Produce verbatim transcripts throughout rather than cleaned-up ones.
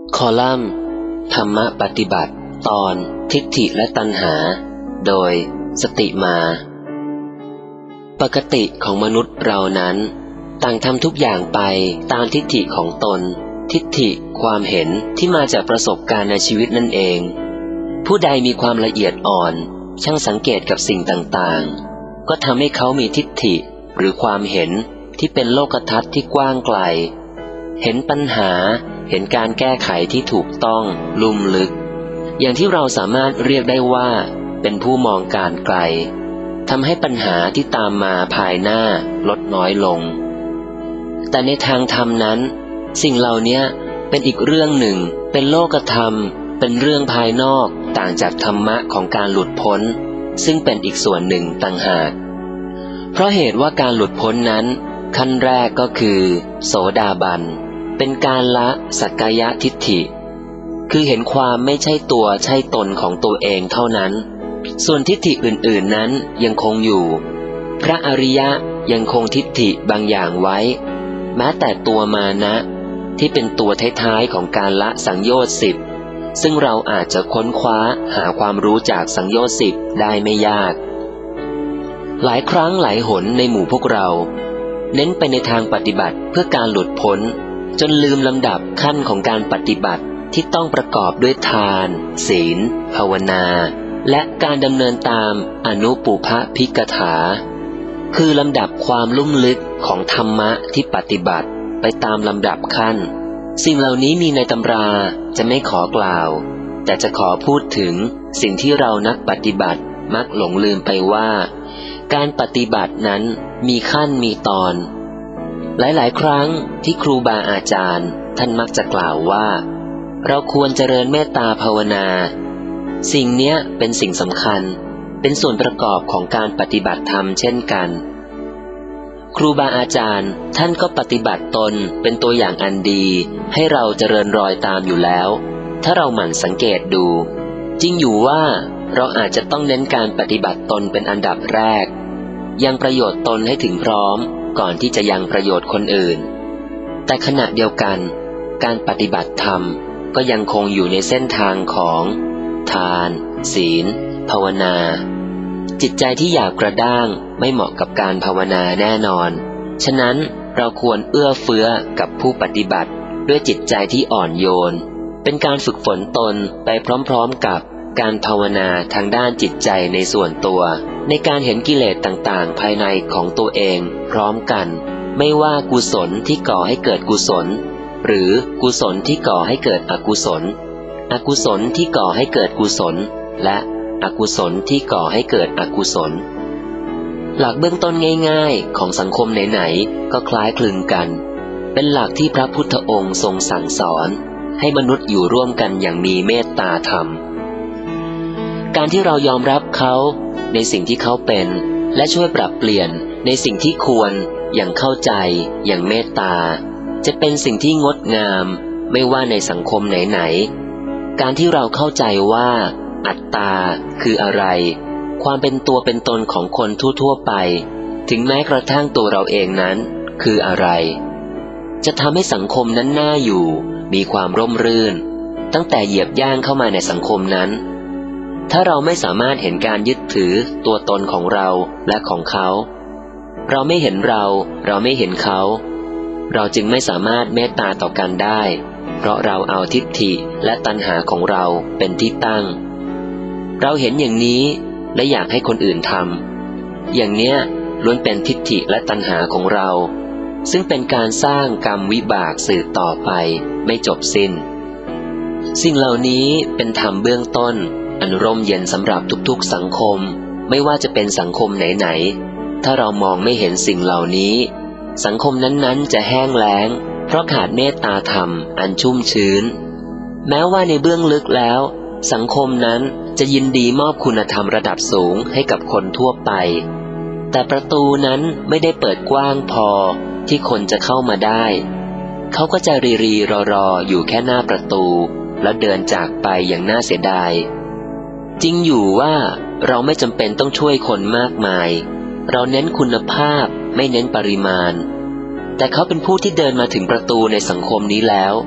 คอลัมน์ธรรมปฏิบัติตอนทิฏฐิและตัณหาโดยสติมาปกติของมนุษย์เรานั้นต่างทำทุกอย่างไปตามทิฏฐิของตนทิฏฐิความเห็นที่มาจากประสบการณ์ในชีวิตนั่นเองผู้ใดมีความละเอียดอ่อนช่างสังเกตกับสิ่งต่างๆก็ทำให้เขามีทิฏฐิหรือความเห็นที่เป็นโลกทัศน์ที่กว้างไกลเห็นปัญหาเห็นการแก้ไขที่ถูกต้องลุ่มลึกอย่างที่เราสามารถเรียกได้ว่าเป็นผู้มองการไกลทำให้ปัญหาที่ตามมาภายหน้าลดน้อยลงแต่ในทางธรรมนั้นสิ่งเหล่านี้เป็นอีกเรื่องหนึ่งเป็นโลกธรรมเป็นเรื่องภายนอกต่างจากธรรมะของการหลุดพ้นซึ่งเป็นอีกส่วนหนึ่งต่างหากเพราะเหตุว่าการหลุดพ้นนั้นขั้นแรกก็คือโสดาบันเป็นการละสักกายทิฏฐิคือเห็นความไม่ใช่ตัวใช่ตนของตัวเองเท่านั้นส่วนทิฏฐิอื่นๆนั้นยังคงอยู่พระอริยะยังคงทิฏฐิบางอย่างไว้แม้แต่ตัวมานะที่เป็นตัวท้ายๆของการละสังโยชน์สิบซึ่งเราอาจจะค้นคว้าหาความรู้จากสังโยชน์สิบได้ไม่ยากหลายครั้งหลายหนในหมู่พวกเราเน้นไปในทางปฏิบัติเพื่อการหลุดพ้นจนลืมลำดับขั้นของการปฏิบัติที่ต้องประกอบด้วยทานศีลภาวนาและการดำเนินตามอนุปุพภิกถาคือลำดับความลุ่มลึกของธรรมะที่ปฏิบัติไปตามลำดับขั้นสิ่งเหล่านี้มีในตำราจะไม่ขอกล่าวแต่จะขอพูดถึงสิ่งที่เรานักปฏิบัติมักหลงลืมไปว่าการปฏิบัตินั้นมีขั้นมีตอนหลายๆครั้งที่ครูบาอาจารย์ท่านมักจะกล่าวว่าเราควรเจริญเมตตาภาวนาสิ่งเนี้ยเป็นสิ่งสำคัญเป็นส่วนประกอบของการปฏิบัติธรรมเช่นกันครูบาอาจารย์ท่านก็ปฏิบัติตนเป็นตัวอย่างอันดีให้เราเจริญรอยตามอยู่แล้วถ้าเราหมั่นสังเกตดูจริงอยู่ว่าเราอาจจะต้องเน้นการปฏิบัติตนเป็นอันดับแรกยังประโยชน์ตนให้ถึงพร้อมก่อนที่จะยังประโยชน์คนอื่นแต่ขณะเดียวกันการปฏิบัติธรรมก็ยังคงอยู่ในเส้นทางของทานศีลภาวนาจิตใจที่หยาบกระด้างไม่เหมาะกับการภาวนาแน่นอนฉะนั้นเราควรเอื้อเฟื้อกับผู้ปฏิบัติด้วยจิตใจที่อ่อนโยนเป็นการฝึกฝนตนไปพร้อมๆกับการภาวนาทางด้านจิตใจในส่วนตัวในการเห็นกิเลสต่างๆภายในของตัวเองพร้อมกันไม่ว่ากุศลที่ก่อให้เกิดกุศลหรือกุศลที่ก่อให้เกิดอกุศลอกุศลที่ก่อให้เกิดกุศลและอกุศลที่ก่อให้เกิดอกุศลหลักเบื้องต้นง่ายๆของสังคมไหนๆก็คล้ายคลึงกันเป็นหลักที่พระพุทธองค์ทรงสั่งสอนให้มนุษย์อยู่ร่วมกันอย่างมีเมตตาธรรมการที่เรายอมรับเขาในสิ่งที่เขาเป็นและช่วยปรับเปลี่ยนในสิ่งที่ควรอย่างเข้าใจอย่างเมตตาจะเป็นสิ่งที่งดงามไม่ว่าในสังคมไหนๆการที่เราเข้าใจว่าอัตตาคืออะไรความเป็นตัวเป็นตนของคนทั่วๆไปถึงแม้กระทั่งตัวเราเองนั้นคืออะไรจะทำให้สังคมนั้นน่าอยู่มีความร่มรื่นตั้งแต่เหยียบย่างเข้ามาในสังคมนั้นถ้าเราไม่สามารถเห็นการยึดถือตัวตนของเราและของเขาเราไม่เห็นเราเราไม่เห็นเขาเราจึงไม่สามารถเมตตาต่อกันได้เพราะเราเอาทิฏฐิและตัณหาของเราเป็นที่ตั้งเราเห็นอย่างนี้และอยากให้คนอื่นทำอย่างเนี้ยล้วนเป็นทิฏฐิและตัณหาของเราซึ่งเป็นการสร้างกรรมวิบากสืบต่อไปไม่จบสิ้นสิ่งเหล่านี้เป็นธรรมเบื้องต้นอันร่มเย็นสำหรับทุกๆสังคมไม่ว่าจะเป็นสังคมไหนๆถ้าเรามองไม่เห็นสิ่งเหล่านี้สังคมนั้นๆจะแห้งแล้งเพราะขาดเมตตาธรรมอันชุ่มชื้นแม้ว่าในเบื้องลึกแล้วสังคมนั้นจะยินดีมอบคุณธรรมระดับสูงให้กับคนทั่วไปแต่ประตูนั้นไม่ได้เปิดกว้างพอที่คนจะเข้ามาได้เขาก็จะรีรีรอรออยู่แค่หน้าประตูแล้วเดินจากไปอย่างน่าเสียดายจริงอยู่ว่าเราไม่จำเป็นต้องช่วยคนมากมายเราเน้นคุณภาพไม่เน้นปริมาณแต่เขาเป็นผู้ที่เดินมาถึงประตูในสังคมนี้แล้ว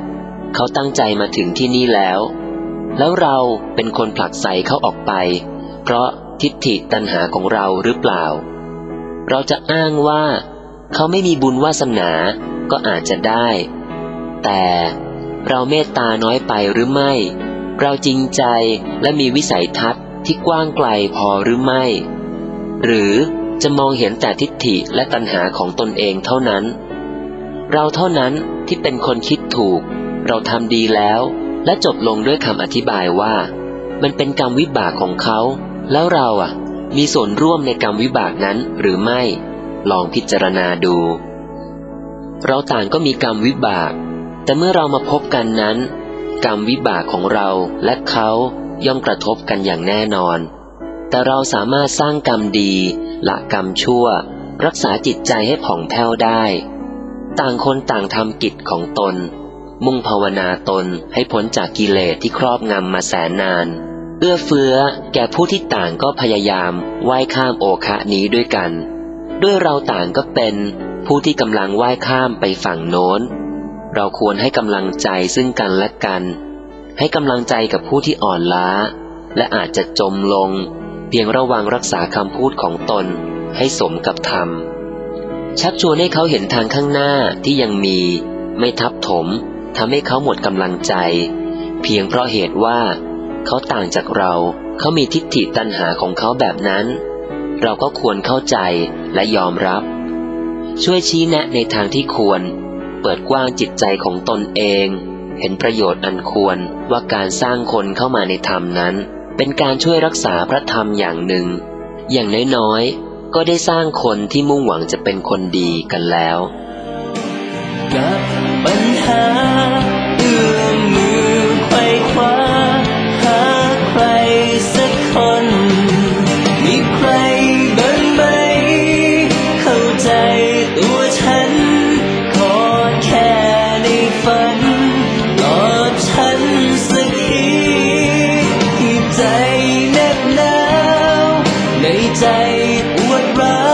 เขาตั้งใจมาถึงที่นี่แล้วแล้วเราเป็นคนผลักไสเขาออกไปเพราะทิฏฐิตัณหาของเราหรือเปล่าเราจะอ้างว่าเขาไม่มีบุญวาสนาก็อาจจะได้แต่เราเมตตาน้อยไปหรือไม่เราจริงใจและมีวิสัยทัศน์ที่กว้างไกลพอหรือไม่หรือจะมองเห็นแต่ทิฏฐิและตัณหาของตนเองเท่านั้นเราเท่านั้นที่เป็นคนคิดถูกเราทำดีแล้วและจบลงด้วยคำอธิบายว่ามันเป็นกรรมวิบากของเขาแล้วเราอ่ะมีส่วนร่วมในกรรมวิบากนั้นหรือไม่ลองพิจารณาดูเราต่างก็มีกรรมวิบากแต่เมื่อเรามาพบกันนั้นกรรมวิบากของเราและเขาย่อมกระทบกันอย่างแน่นอนแต่เราสามารถสร้างกรรมดีละกรรมชั่วรักษาจิตใจให้ผ่องแผ้วได้ต่างคนต่างทำกิจของตนมุ่งภาวนาตนให้พ้นจากกิเลสที่ครอบงำมาแสนนานเอื้อเฟื้อแก่ผู้ที่ต่างก็พยายามว่ายข้ามโอคะนี้ด้วยกันด้วยเราต่างก็เป็นผู้ที่กำลังว่ายข้ามไปฝั่งโน้นเราควรให้กำลังใจซึ่งกันและกันให้กำลังใจกับผู้ที่อ่อนล้าและอาจจะจมลงเพียงระวังรักษาคำพูดของตนให้สมกับธรรมชักชวนให้เขาเห็นทางข้างหน้าที่ยังมีไม่ทับถมทำให้เขาหมดกำลังใจเพียงเพราะเหตุว่าเขาต่างจากเราเขามีทิฏฐิตัณหาของเขาแบบนั้นเราก็ควรเข้าใจและยอมรับช่วยชี้แนะในทางที่ควรเปิดกว้างจิตใจของตนเองเห็นประโยชน์อันควรว่าการสร้างคนเข้ามาในธรรมนั้นเป็นการช่วยรักษาพระธรรมอย่างหนึ่งอย่างน้อยๆก็ได้สร้างคนที่มุ่งหวังจะเป็นคนดีกันแล้วกับปัญหาเอื้อมมือไขว่คว้าหาใครสักคนมีใครบ้างไหมเข้าใจตัวฉันขอแค่ในฝันตอบฉันสักทีที่ใจแนบหนาวในใจปวดร้าว